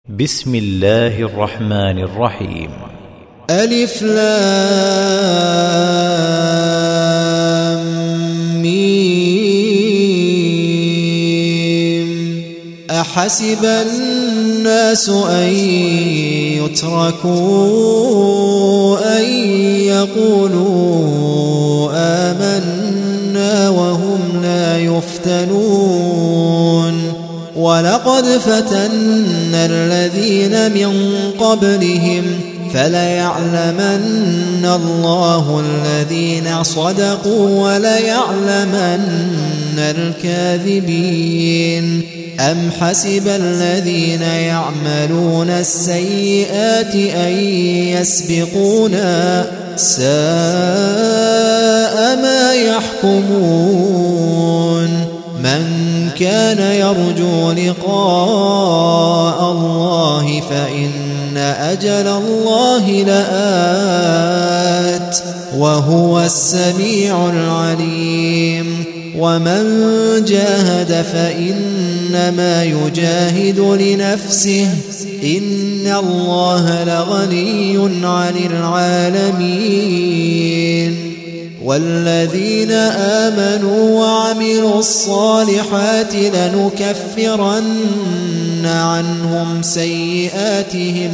بسم الله الرحمن الرحيم. ألف لام ميم. أحسب الناس أن يتركوا أن يقولوا آمنا وهم لا يفتنون ولقد فتنا الذين من قبلهم فليعلمن الله الذين صدقوا وليعلمن الكاذبين. أم حسب الذين يعملون السيئات أن يسبقونا ساء ما يحكمون. من كان يرجو لقاء الله فإن أجل الله لآت وهو السميع العليم. ومن جاهد فإنما يجاهد لنفسه إن الله لغني عن العالمين. والذين آمنوا وعملوا الصالحات لنكفرن عنهم سيئاتهم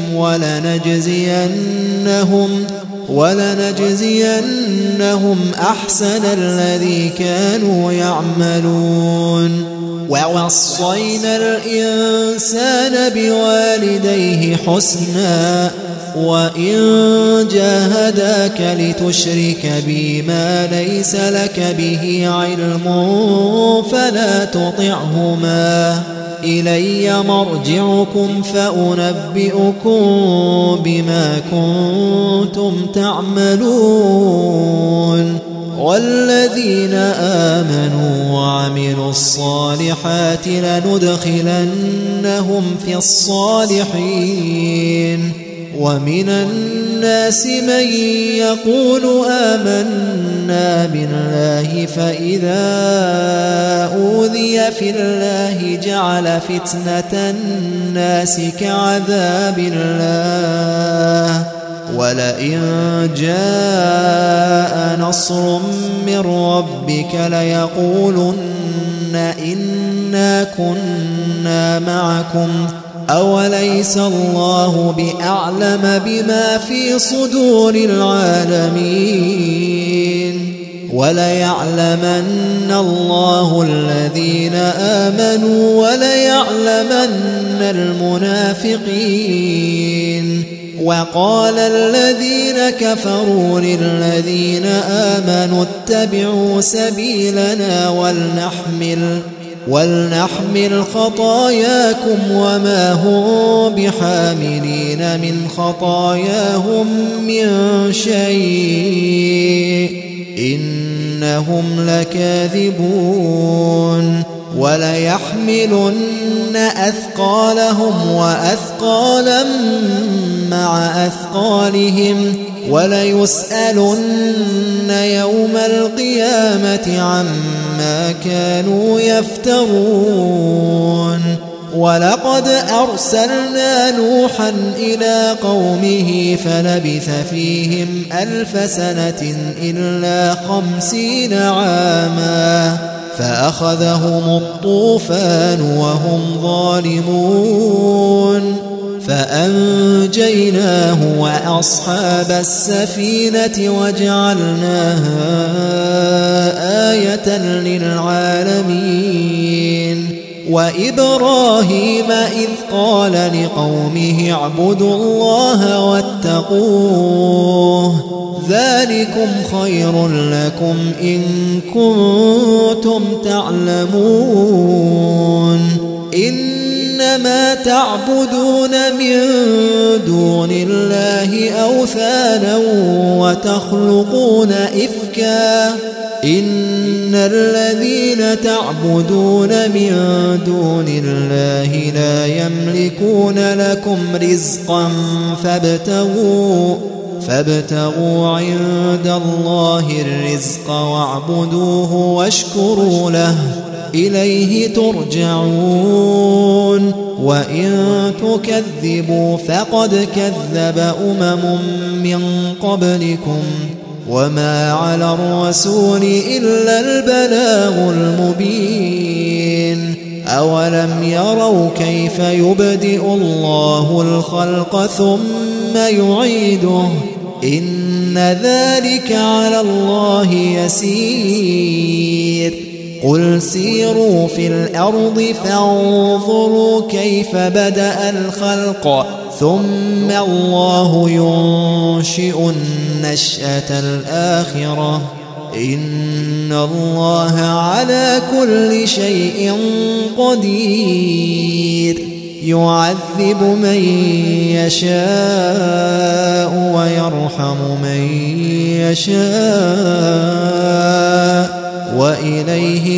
ولنجزينهم أحسن الذي كانوا يعملون. ووصينا الإنسان بوالديه حسنا وإن جاهداك لتشرك بي ما ليس لك به علم فلا تطعهما إلي مرجعكم فأنبئكم بما كنتم تعملون. والذين آمنوا وعملوا الصالحات لندخلنهم في الصالحين. ومن الناس من يقول آمنا بالله فإذا أوذي في الله جعل فتنة الناس كعذاب الله ولئن جاء نصر من ربك ليقولن إنا كنا معكم أوليس الله بأعلم بما في صدور العالمين. وليعلمن الله الذين آمنوا وليعلمن المنافقين. وقال الذين كفروا للذين آمنوا اتبعوا سبيلنا ولنحمل خطاياكم وما هم بحاملين من خطاياهم من شيء إنهم لكاذبون. وليحملن أثقالهم وأثقالا مع أثقالهم وليسألن يوم القيامة عما كانوا يفترون. ولقد أرسلنا نوحا إلى قومه فلبث فيهم 1000 سنة إلا 50 عاما فأخذهم الطوفان وهم ظالمون فأنجيناه وأصحاب السفينة وجعلناها آية للعالمين. وإبراهيم إذ قال لقومه اعبدوا الله واتقوه ذلكم خير لكم إن كنتم تعلمون. إنما تعبدون من دون الله أوثانا وتخلقون إفكا إن الذين تعبدون من دون الله لا يملكون لكم رزقا فابتغوا عند الله الرزق واعبدوه واشكروا له إليه ترجعون وإن تكذبوا فقد كذب من قبلكم وما على الرسول إلا البلاغ المبين أولم يروا كيف يبدئ الله الخلق ثم يعيده إن ذلك على الله يسير قل سيروا في الأرض فانظروا كيف بدأ الخلق ثم الله ينشئ النشأة الآخرة إن الله على كل شيء قدير يعذب من يشاء ويرحم من يشاء وإليه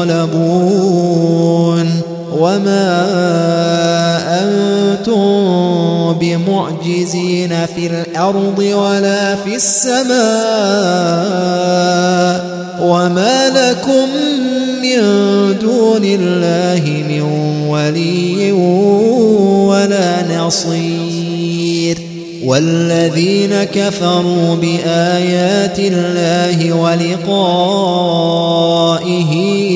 تقلبون وما أنتم بمعجزين في الأرض ولا في السماء وما لكم من دون الله من ولي ولا نصير والذين كفروا بآيات الله ولقائه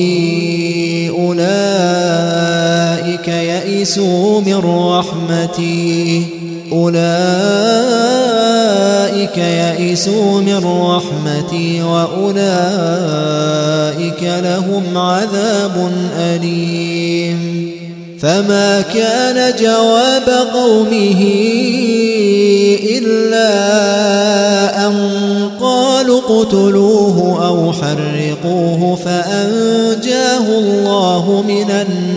أولئك يئسوا من رحمتي وأولئك لهم عذاب أليم فما كان جواب قومه إلا أن قالوا اقتلوه أو حرقوه فأنجاه الله من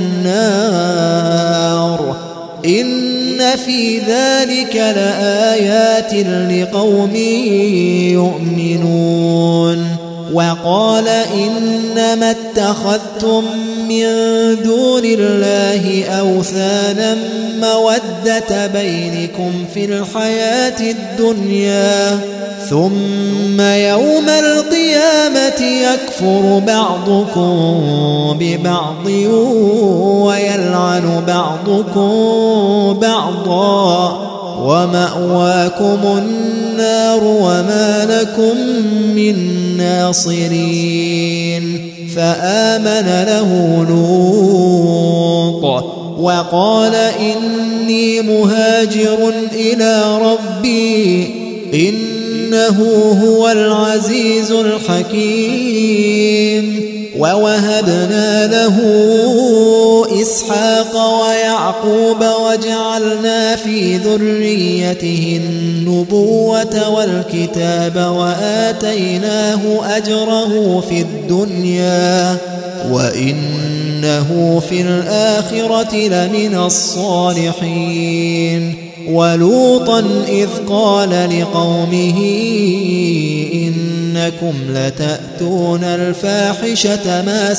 النار إن في ذلك لآيات لقوم يؤمنون وقال إنما اتخذتم من دون الله أوثانا مودة بينكم في الحياة الدنيا ثم يوم القيامة يكفر بعضكم ببعض ويلعن بعضكم بعضا ومأواكم النار وما لكم من ناصرين فآمن له لوط وقال إني مهاجر إلى ربي إنه هو العزيز الحكيم ووهبنا له إسحاق ويعقوب وجعلنا في ذريته النبوة والكتاب وآتيناه أجره في الدنيا وإنه في الآخرة لمن الصالحين ولوطا إذ قال لقومه إنكم لتأتون الفاحشة ما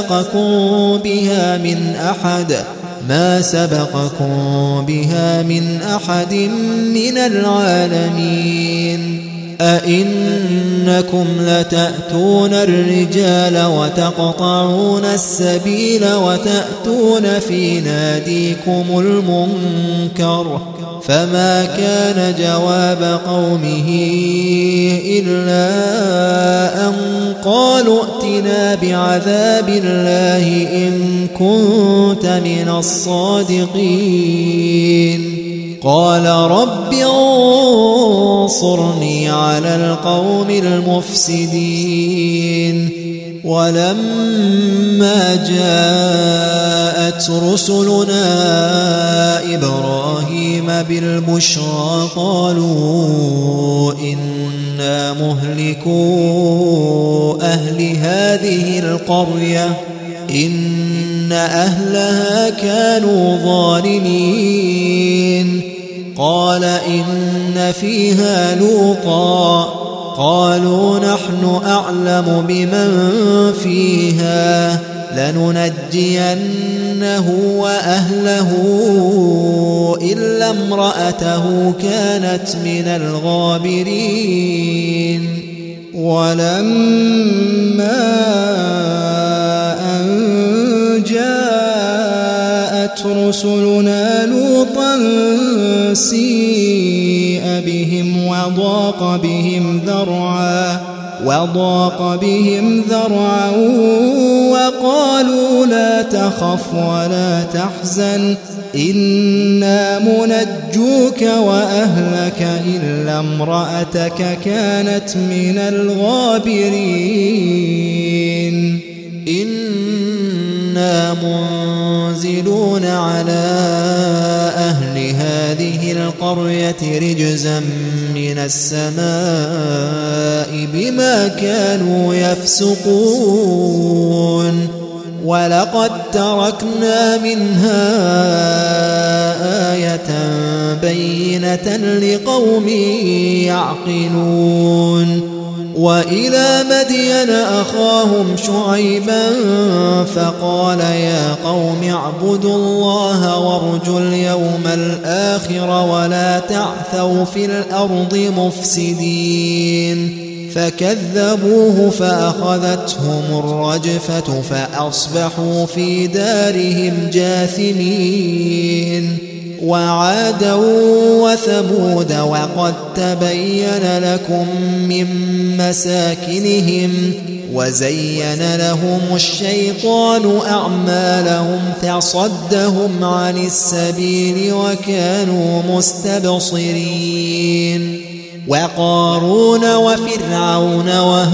سبقكم بها من أحد من العالمين أئنكم لتأتون الرجال وتقطعون السبيل وتأتون في ناديكم المنكر فما كان جواب قومه إلا أن قالوا ائتنا بعذاب الله إن كنت من الصادقين قال رب انصرني على القوم المفسدين ولما جاءت رسلنا إبراهيم بالبشرى قالوا إنا مهلكو أهل هذه القرية إن أهلها كانوا ظالمين قال إن فيها لوطا قالوا نحن أعلم بمن فيها لننجينه وأهله إلا امرأته كانت من الغابرين ولما أن جاءت رسلنا لوطا سيء بهم وضاق بهم ذرعا وقالوا لا تخف ولا تحزن إنا منجوك وأهلك إلا امرأتك كانت من الغابرين إنا منزلون على أهل هذه القرية رجزا من السماء بما كانوا يفسقون ولقد تركنا منها آية بينة لقوم يعقلون وإلى مدين أخاهم شعيبا فقال يا قوم اعبدوا الله وارجوا اليوم الآخر ولا تعثوا في الأرض مفسدين فكذبوه فأخذتهم الرجفة فأصبحوا في دارهم جاثمين وعادا وثمود وقد تبين لكم من مساكنهم وزين لهم الشيطان أعمالهم فصدهم عن السبيل وكانوا مستبصرين وقارون وفرعون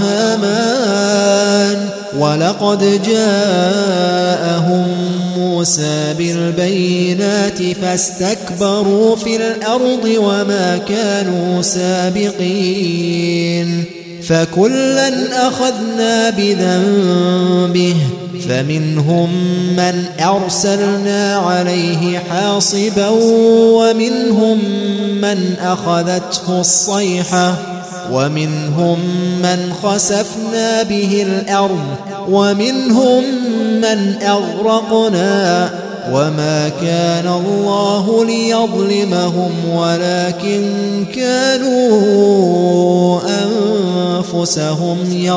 وهامان ولقد جاءهم موسى بالبينات فاستكبروا في الأرض وما كانوا سابقين فكلا أخذنا بذنبه فمنهم من أرسلنا عليه حاصبا ومنهم من أخذته الصيحة ومنهم من خسفنا به الأرض ومنهم من أغرقنا وما كان الله ليظلمهم ولكن كانوا أنفسهم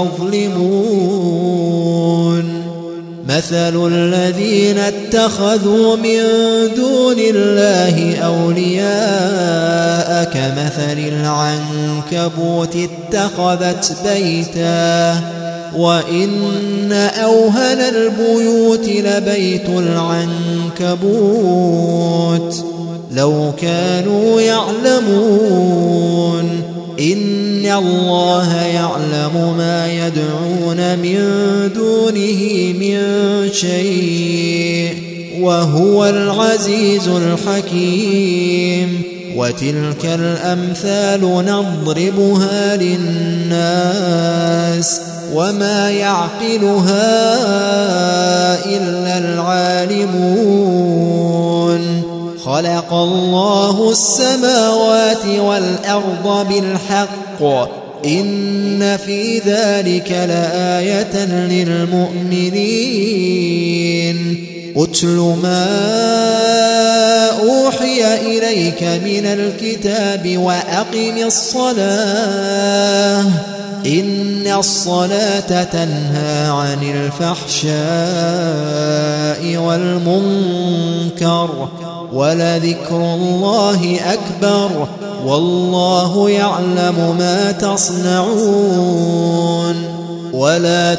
يظلمون مثل الذين اتخذوا من دون الله أولياء كمثل العنكبوت اتخذت بيتا وإن أوهن البيوت لبيت العنكبوت لو كانوا يعلمون إن الله يعلم ما يدعون من دونه من شيء وهو العزيز الحكيم وتلك الأمثال نضربها للناس وما يعقلها إلا العالمون خلق الله السماوات والأرض بالحق إن في ذلك لآية للمؤمنين أتل ما أوحي إليك من الكتاب وأقم الصلاة إن الصلاة تنهى عن الفحشاء والمنكر ولذكر الله أكبر والله يعلم ما تصنعون ولا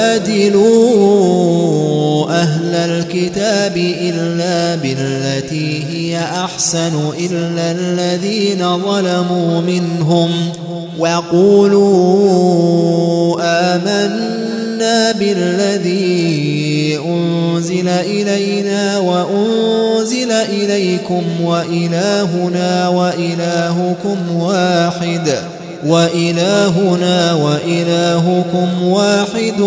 تجادلوا أهل الكتاب إلا بالتي هي أحسن إلا الذين ظلموا منهم وقولوا آمنا بالذي أنزل إلينا وأنزل إليكم وإلهنا وإلهكم واحد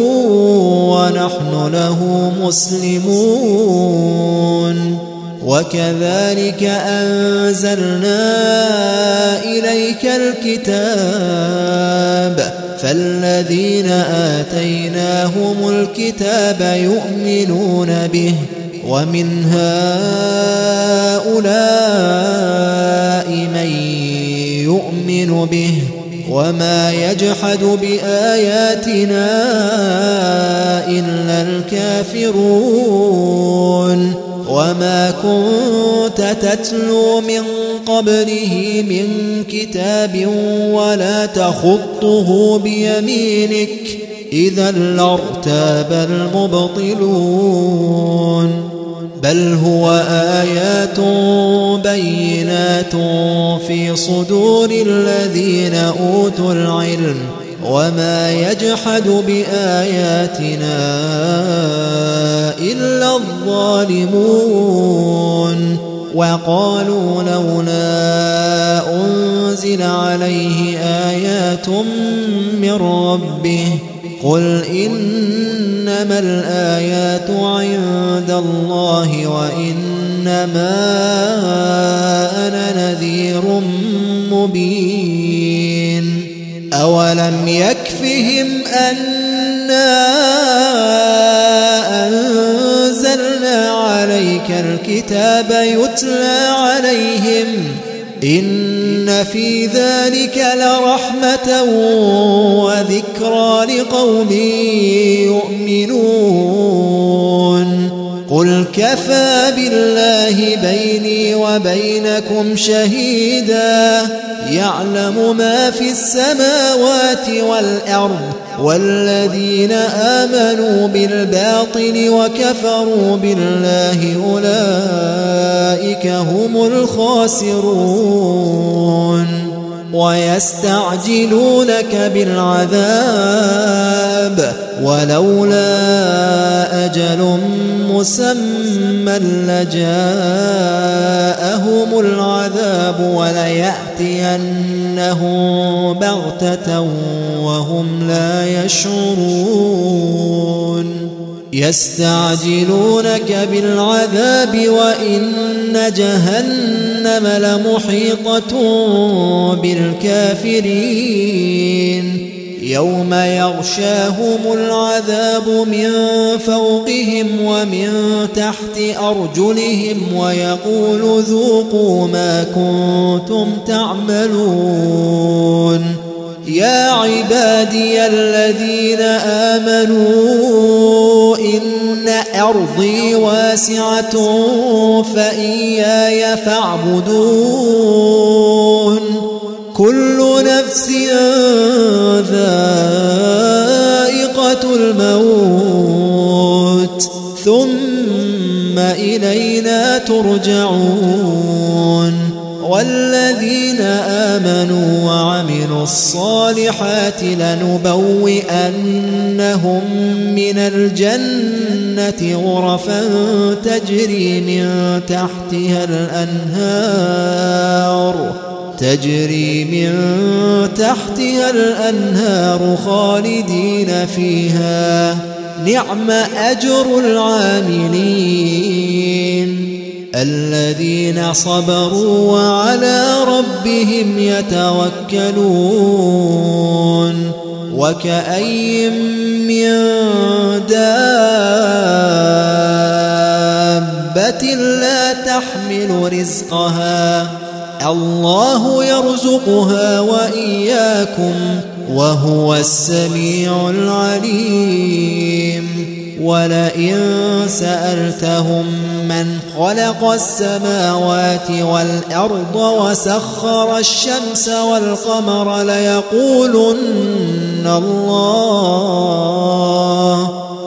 ونحن له مسلمون وكذلك أنزلنا إليك الكتاب فالذين آتيناهم الكتاب يؤمنون به ومن هؤلاء من يؤمن به وما يجحد بآياتنا إلا الكافرون وما كنت تتلو من قبله من كتاب ولا تخطه بيمينك إذا لارتاب المبطلون بل هو آيات بينات في صدور الذين أوتوا العلم وما يجحد بآياتنا إلا الظالمون وقالوا لولا أنزل عليه آيات من ربه قل إنما الآيات عند الله وإنما أنا نذير مبين أولم يكفهم أنا أنزلنا عليك الكتاب يتلى عليهم إن في ذلك لرحمة وذكرى لقوم يؤمنون قل كفى بالله بيني وبينكم شهيدا يعلم ما في السماوات والأرض والذين آمنوا بالباطل وكفروا بالله أولئك هم الخاسرون ويستعجلونك بالعذاب ولولا أجل مسمى لجاءهم العذاب وليأتينهم بغتة وهم لا يشعرون يستعجلونك بالعذاب وإن جهنم لمحيطة بالكافرين يوم يغشاهم العذاب من فوقهم ومن تحت أرجلهم ويقول ذوقوا ما كنتم تعملون يا عبادي الذين آمنوا إن أرضي واسعة فإياي فاعبدون كل نفس ذائقة الموت ثم إلينا ترجعون والذين آمنوا وعملوا الصالحات لنبوئنهم من الجنة غرفا تجري من تحتها الأنهار خالدين فيها نعم أجر العاملين الذين صبروا وعلى ربهم يتوكلون وكأي من دابة لا تحمل رزقها الله يرزقها وإياكم وهو السميع العليم ولئن سألتهم من خلق السماوات والأرض وسخر الشمس والقمر ليقولن الله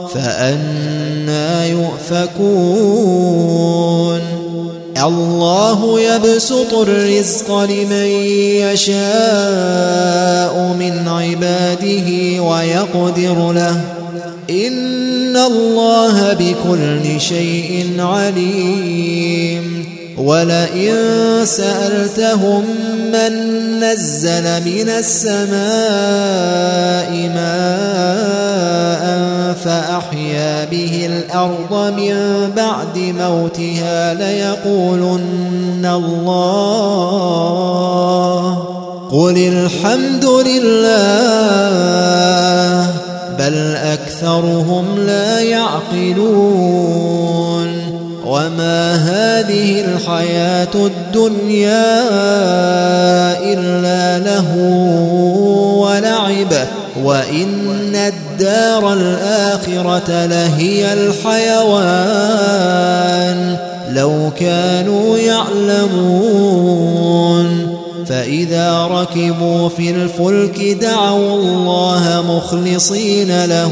فأنى يؤفكون الله يبسط الرزق لمن يشاء من عباده ويقدر له إن الله بكل شيء عليم ولئن سألتهم من نزل من السماء ماء فأحيا به الأرض من بعد موتها ليقولن الله قل الحمد لله بل أكثرهم لا يعقلون وما هذه الحياة الدنيا إلا لهو ولعب وإن الدار الآخرة لهي الحيوان لو كانوا يعلمون. فإذا ركبوا في الفلك دعوا الله مخلصين له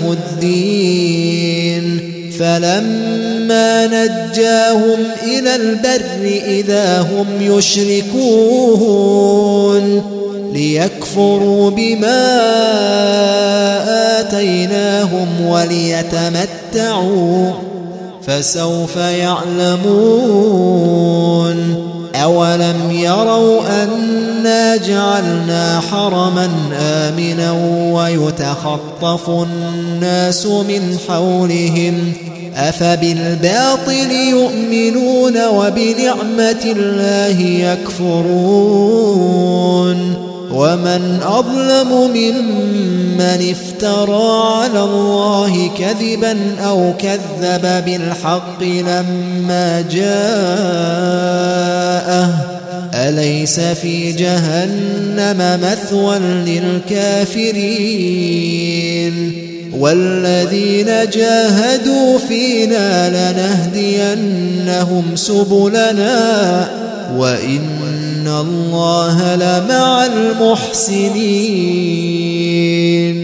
الدين فلما نجاهم إلى البر إذا هم يشركون ليكفروا بما آتيناهم وليتمتعوا فسوف يعلمون. أولم يروا أنا جعلنا حرما آمنا ويتخطف الناس من حولهم أفبالباطل يؤمنون وبنعمة الله يكفرون. ومن أظلم ممن افترى على الله كذبا أو كذب بالحق لما جاءه أليس في جهنم مثوى للكافرين. والذين جاهدوا فينا لنهدينهم سبلنا وإن الله لمع المحسنين.